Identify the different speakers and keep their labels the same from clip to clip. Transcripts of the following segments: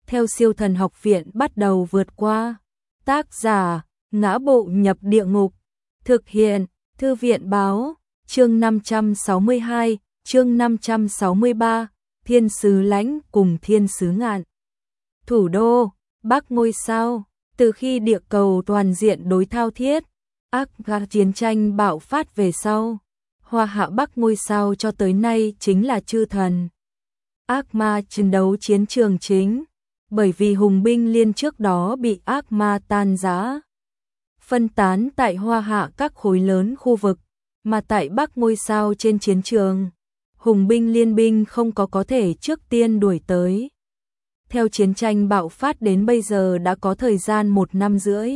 Speaker 1: theo siêu thần học viện bắt đầu vượt qua. Tác giả, Ngã Bộ Nhập Địa Ngục. Thực hiện, Thư viện Báo. Chương 562, chương 563, Thiên sứ Lãnh cùng Thiên sứ Ngạn. Thủ đô, Bắc ngôi sao. Từ khi địa cầu toàn diện đối thao thiết, chiến tranh bạo phát về sau, Hoa Hạ Bắc ngôi sao cho tới nay chính là chư thần. Ác ma chiến đấu chiến trường chính, bởi vì hùng binh liên trước đó bị ác ma tan rã, phân tán tại Hoa Hạ các khối lớn khu vực, mà tại Bắc ngôi sao trên chiến trường, hùng binh liên binh không có thể trước tiên đuổi tới. Theo chiến tranh bạo phát đến bây giờ đã có thời gian 1 năm rưỡi.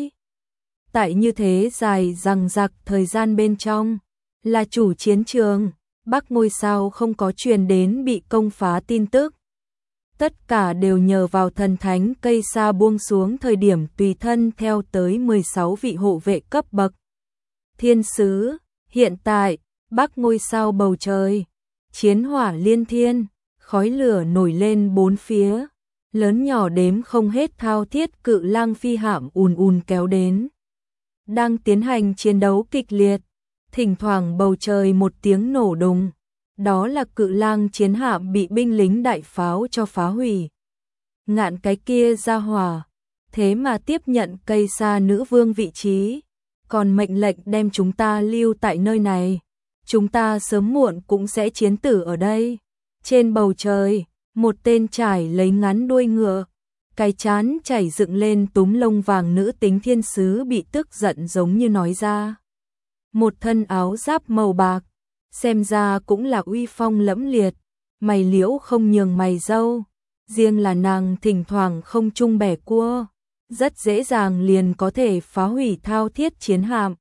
Speaker 1: Tại như thế dài dằng dặc thời gian bên trong, là chủ chiến trường, Bắc ngôi sao không có truyền đến bị công phá tin tức. Tất cả đều nhờ vào thần thánh cây sa buông xuống thời điểm tùy thân theo tới 16 vị hộ vệ cấp bậc. Thiên sứ, hiện tại, Bắc ngôi sao bầu trời, chiến hỏa liên thiên, khói lửa nổi lên bốn phía, lớn nhỏ đếm không hết thao thiết cự lang phi hạm ùn kéo đến. Đang tiến hành chiến đấu kịch liệt, thỉnh thoảng bầu trời một tiếng nổ đùng, đó là cự lang chiến hạm bị binh lính đại pháo cho phá hủy. Ngạn cái kia ra hỏa, thế mà tiếp nhận cây sa nữ vương vị trí, còn mệnh lệnh đem chúng ta lưu tại nơi này. Chúng ta sớm muộn cũng sẽ chiến tử ở đây. Trên bầu trời, một tên trải lấy ngắn đuôi ngựa, cái chán chảy dựng lên túm lông vàng nữ tính thiên sứ bị tức giận giống như nói ra. Một thân áo giáp màu bạc, xem ra cũng là uy phong lẫm liệt, mày liễu không nhường mày râu, riêng là nàng thỉnh thoảng không trung bẻ cua, rất dễ dàng liền có thể phá hủy thao thiết chiến hạm.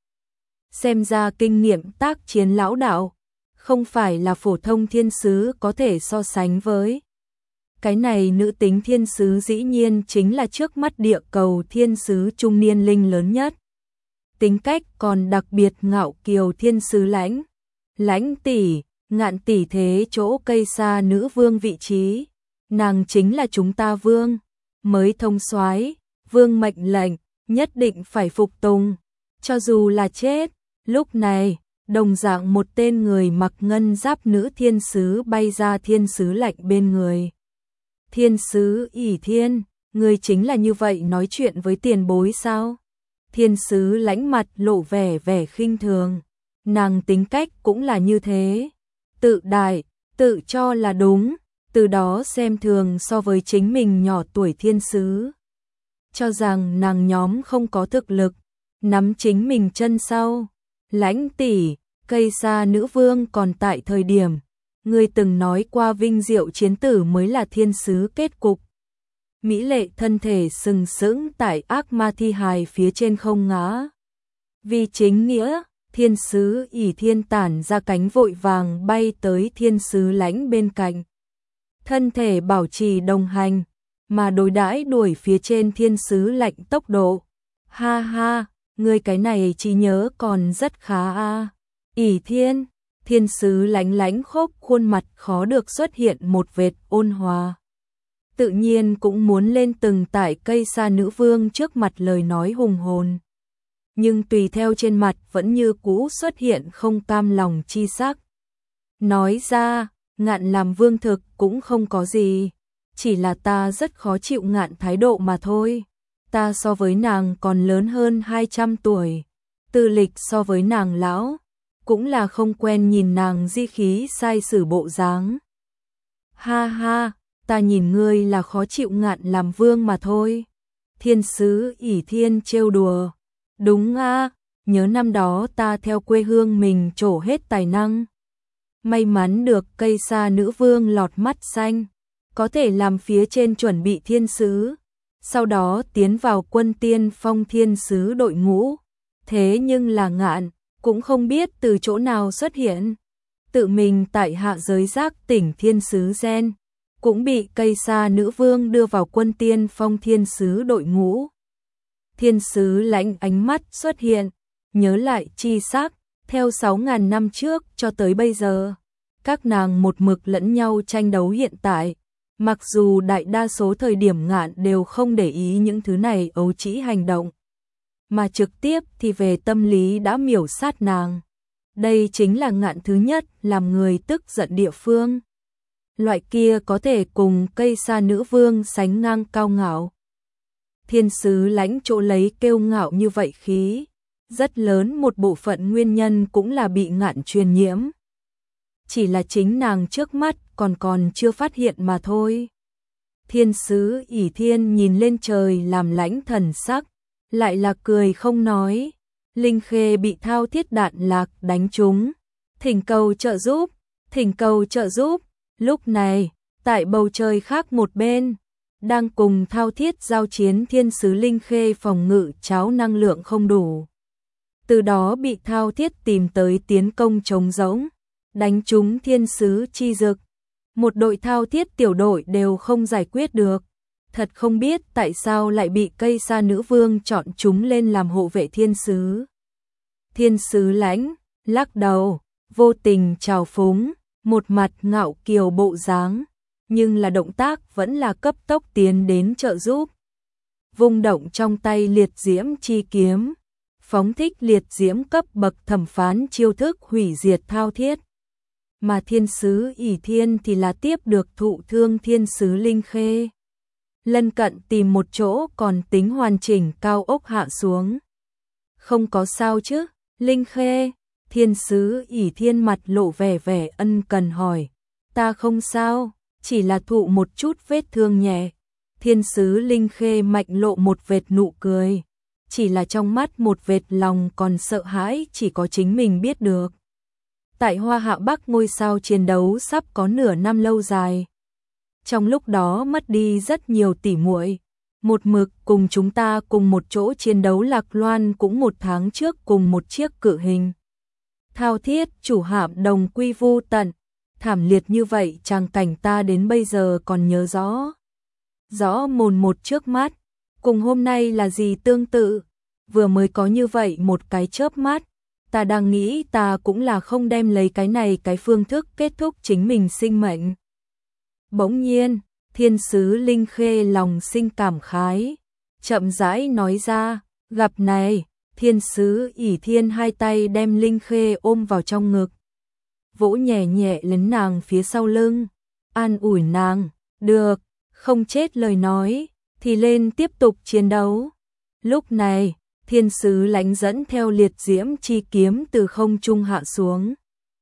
Speaker 1: Xem ra kinh nghiệm tác chiến lão đạo, không phải là phổ thông thiên sứ có thể so sánh với. Cái này nữ tính thiên sứ dĩ nhiên chính là trước mắt địa cầu thiên sứ trung niên linh lớn nhất. Tính cách còn đặc biệt ngạo kiều thiên sứ Lãnh. Lãnh tỷ, Ngạn tỷ thế chỗ cây sa nữ vương vị trí. Nàng chính là chúng ta vương, mới thông soái, vương mệnh lệnh, nhất định phải phục tùng, cho dù là chết. Lúc này, đồng dạng một tên người mặc ngân giáp nữ thiên sứ bay ra thiên sứ Lạnh bên người. Thiên sứ ỷ thiên, người chính là như vậy nói chuyện với tiền bối sao? Thiên sứ Lãnh mặt lộ vẻ khinh thường, nàng tính cách cũng là như thế, tự đại, tự cho là đúng, từ đó xem thường so với chính mình nhỏ tuổi thiên sứ. Cho rằng nàng nhóm không có thực lực, nắm chính mình chân sau. Lãnh tỷ, cây sa nữ vương còn tại thời điểm, người từng nói qua vinh diệu chiến tử mới là thiên sứ kết cục. Mỹ lệ thân thể sừng sững tại ác ma thi hài phía trên không ngã. Vì chính nghĩa, thiên sứ ỷ thiên tản ra cánh vội vàng bay tới thiên sứ Lãnh bên cạnh. Thân thể bảo trì đồng hành, mà đối đãi đuổi phía trên thiên sứ Lạnh tốc độ. Ha ha, người cái này trí nhớ còn rất khá a. Ỷ thiên, thiên sứ Lãnh khốp khuôn mặt khó được xuất hiện một vệt ôn hòa. Tự nhiên cũng muốn lên từng tại cây sa nữ vương trước mặt lời nói hùng hồn. Nhưng tùy theo trên mặt vẫn như cũ xuất hiện không cam lòng chi sắc. Nói ra, Ngạn làm vương thực cũng không có gì, chỉ là ta rất khó chịu Ngạn thái độ mà thôi. Ta so với nàng còn lớn hơn 200 tuổi, tư lịch so với nàng lão, cũng là không quen nhìn nàng di khí sai sử bộ dáng. Ha ha, ta nhìn ngươi là khó chịu Ngạn làm vương mà thôi. Thiên sứ ỷ thiên trêu đùa. Đúng a, nhớ năm đó ta theo quê hương mình trổ hết tài năng. May mắn được cây sa nữ vương lọt mắt xanh, có thể làm phía trên chuẩn bị thiên sứ, sau đó tiến vào quân tiên phong thiên sứ đội ngũ. Thế nhưng là Ngạn, cũng không biết từ chỗ nào xuất hiện, tự mình tại hạ giới giác tỉnh thiên sứ gen, cũng bị cây sa nữ vương đưa vào quân tiên phong thiên sứ đội ngũ. Thiên sứ Lãnh ánh mắt xuất hiện, nhớ lại chi sắc, theo 6.000 năm trước cho tới bây giờ, các nàng một mực lẫn nhau tranh đấu hiện tại, Mặc dù đại đa số thời điểm Ngạn đều không để ý những thứ này ấu trĩ hành động, mà trực tiếp thì về tâm lý đã miểu sát nàng. Đây chính là Ngạn thứ nhất làm người tức giận địa phương. Loại kia có thể cùng cây sa nữ vương sánh ngang cao ngạo. Thiên sứ Lãnh chỗ lấy kiêu ngạo như vậy khí, rất lớn một bộ phận nguyên nhân cũng là bị Ngạn truyền nhiễm. Chỉ là chính nàng trước mắt còn chưa phát hiện mà thôi. Thiên sứ ỷ thiên nhìn lên trời làm lãnh thần sắc, lại là cười không nói. Linh Khê bị thao thiết đạn lạc đánh trúng, thỉnh cầu trợ giúp, thỉnh cầu trợ giúp. Lúc này, tại bầu trời khác một bên, đang cùng thao thiết giao chiến thiên sứ Linh Khê phòng ngự cháo năng lượng không đủ. Từ đó bị thao thiết tìm tới tiến công trống rỗng, đánh trúng thiên sứ chi dực. Một đội thao thiết tiểu đội đều không giải quyết được. Thật không biết tại sao lại bị cây sa nữ vương chọn chúng lên làm hộ vệ thiên sứ. Thiên sứ Lãnh lắc đầu, vô tình trào phúng, một mặt ngạo kiều bộ dáng, nhưng là động tác vẫn là cấp tốc tiến đến trợ giúp. Vung động trong tay liệt diễm chi kiếm, phóng thích liệt diễm cấp bậc thẩm phán chiêu thức hủy diệt thao thiết. Mà thiên sứ ỷ thiên thì là tiếp được thụ thương thiên sứ Linh Khê. Lân cận tìm một chỗ còn tính hoàn chỉnh cao ốc hạ xuống. Không có sao chứ, Linh Khê? Thiên sứ ỷ thiên mặt lộ vẻ ân cần hỏi. Ta không sao, chỉ là thụ một chút vết thương nhẹ. Thiên sứ Linh Khê mạnh lộ một vệt nụ cười. Chỉ là trong mắt một vệt lòng còn sợ hãi chỉ có chính mình biết được. Tại Hoa Hạ Bắc ngôi sao chiến đấu sắp có nửa năm lâu dài. Trong lúc đó mất đi rất nhiều tỉ muội. Một mực cùng chúng ta cùng một chỗ chiến đấu Lạc Loan cũng một tháng trước cùng một chiếc cự hình. Thao thiết chủ hạm đồng quy vu tận. Thảm liệt như vậy tràng cảnh ta đến bây giờ còn nhớ rõ. Rõ mồn một trước mắt. Cùng hôm nay là gì tương tự. Vừa mới có như vậy một cái chớp mắt. Ta đang nghĩ ta cũng là không đem lấy cái này cái phương thức kết thúc chính mình sinh mệnh. Bỗng nhiên, thiên sứ Linh Khê lòng sinh cảm khái. Chậm rãi nói ra, gặp này, thiên sứ ỷ thiên hai tay đem Linh Khê ôm vào trong ngực. Vỗ nhẹ nhẹ lên nàng phía sau lưng. An ủi nàng, được, không chết lời nói, thì lên tiếp tục chiến đấu. Lúc này, thiên sứ Lãnh dẫn theo liệt diễm chi kiếm từ không trung hạ xuống.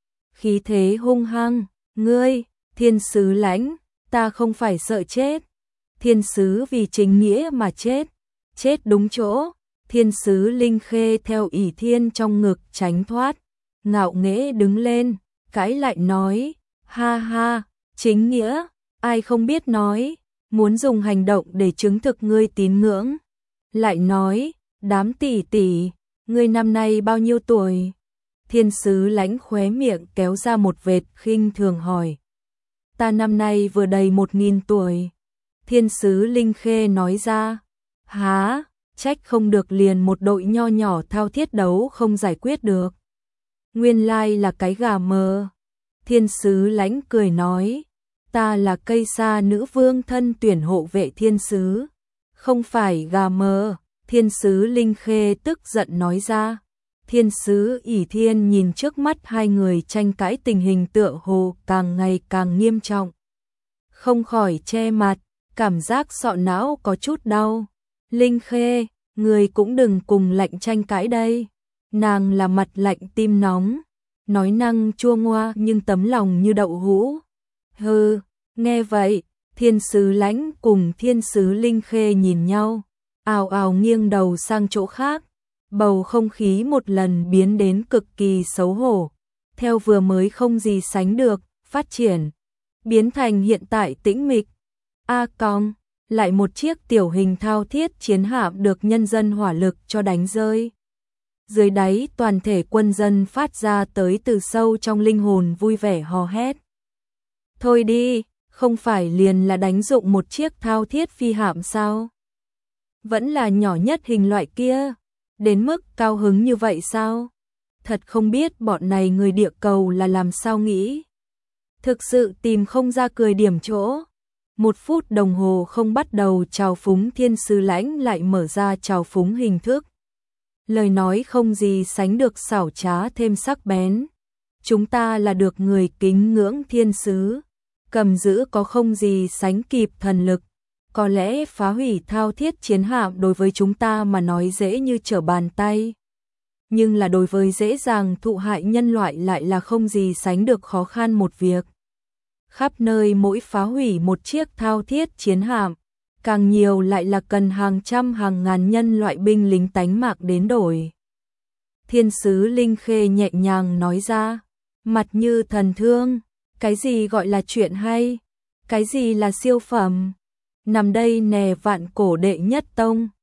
Speaker 1: Khí thế hung hăng, ngươi, thiên sứ Lãnh, ta không phải sợ chết. Thiên sứ vì chính nghĩa mà chết, chết đúng chỗ. Thiên sứ Linh Khê theo ỷ thiên trong ngực tránh thoát, ngạo nghễ đứng lên, cãi lại nói, ha ha, chính nghĩa, ai không biết nói, muốn dùng hành động để chứng thực ngươi tín ngưỡng. Lại nói, đám tỷ tỷ, ngươi năm nay bao nhiêu tuổi? Thiên sứ Lãnh khóe miệng kéo ra một vệt khinh thường hỏi. Ta năm nay vừa đầy 1000 tuổi. Thiên sứ Linh Khê nói ra. Há, trách không được liền một đội nho nhỏ thao thiết đấu không giải quyết được. Nguyên lai là cái gà mờ. Thiên sứ Lãnh cười nói. Ta là cây sa nữ vương thân tuyển hộ vệ thiên sứ. Không phải gà mờ. Thiên sứ Linh Khê tức giận nói ra. Thiên sứ ỷ thiên nhìn trước mắt hai người tranh cãi tình hình tựa hồ càng ngày càng nghiêm trọng. Không khỏi che mặt, cảm giác sọ não có chút đau. Linh Khê, người cũng đừng cùng lạnh tranh cãi đây. Nàng là mặt lạnh tim nóng, nói năng chua ngoa nhưng tấm lòng như đậu hũ. Hừ, nghe vậy, thiên sứ Lãnh cùng thiên sứ Linh Khê nhìn nhau, ào ào nghiêng đầu sang chỗ khác. Bầu không khí một lần biến đến cực kỳ xấu hổ, theo vừa mới không gì sánh được, phát triển, biến thành hiện tại tĩnh mịch. Cong, lại một chiếc tiểu hình thao thiết chiến hạm được nhân dân hỏa lực cho đánh rơi. Dưới đáy toàn thể quân dân phát ra tới từ sâu trong linh hồn vui vẻ hò hét. Thôi đi, không phải liền là đánh dụng một chiếc thao thiết phi hạm sao? Vẫn là nhỏ nhất hình loại kia. Đến mức cao hứng như vậy sao? Thật không biết bọn này người địa cầu là làm sao nghĩ. Thực sự tìm không ra cười điểm chỗ. 1 phút đồng hồ không bắt đầu trào phúng, thiên sứ lãnh lại mở ra trào phúng hình thức. Lời nói không gì sánh được xảo trá thêm sắc bén. Chúng ta là được người kính ngưỡng thiên sứ, cầm giữ có không gì sánh kịp thần lực. Có lẽ phá hủy thao thiết chiến hạm đối với chúng ta mà nói dễ như trở bàn tay. Nhưng là đối với dễ dàng thụ hại nhân loại lại là không gì sánh được khó khăn một việc. Khắp nơi mỗi phá hủy một chiếc thao thiết chiến hạm, càng nhiều lại là cần hàng trăm hàng ngàn nhân loại binh lính tánh mạng đến đổi. Thiên sứ Linh Khê nhẹ nhàng nói ra, mặt như thần thương, cái gì gọi là chuyện hay, cái gì là siêu phẩm. Nằm đây nè, vạn cổ đệ nhất tông,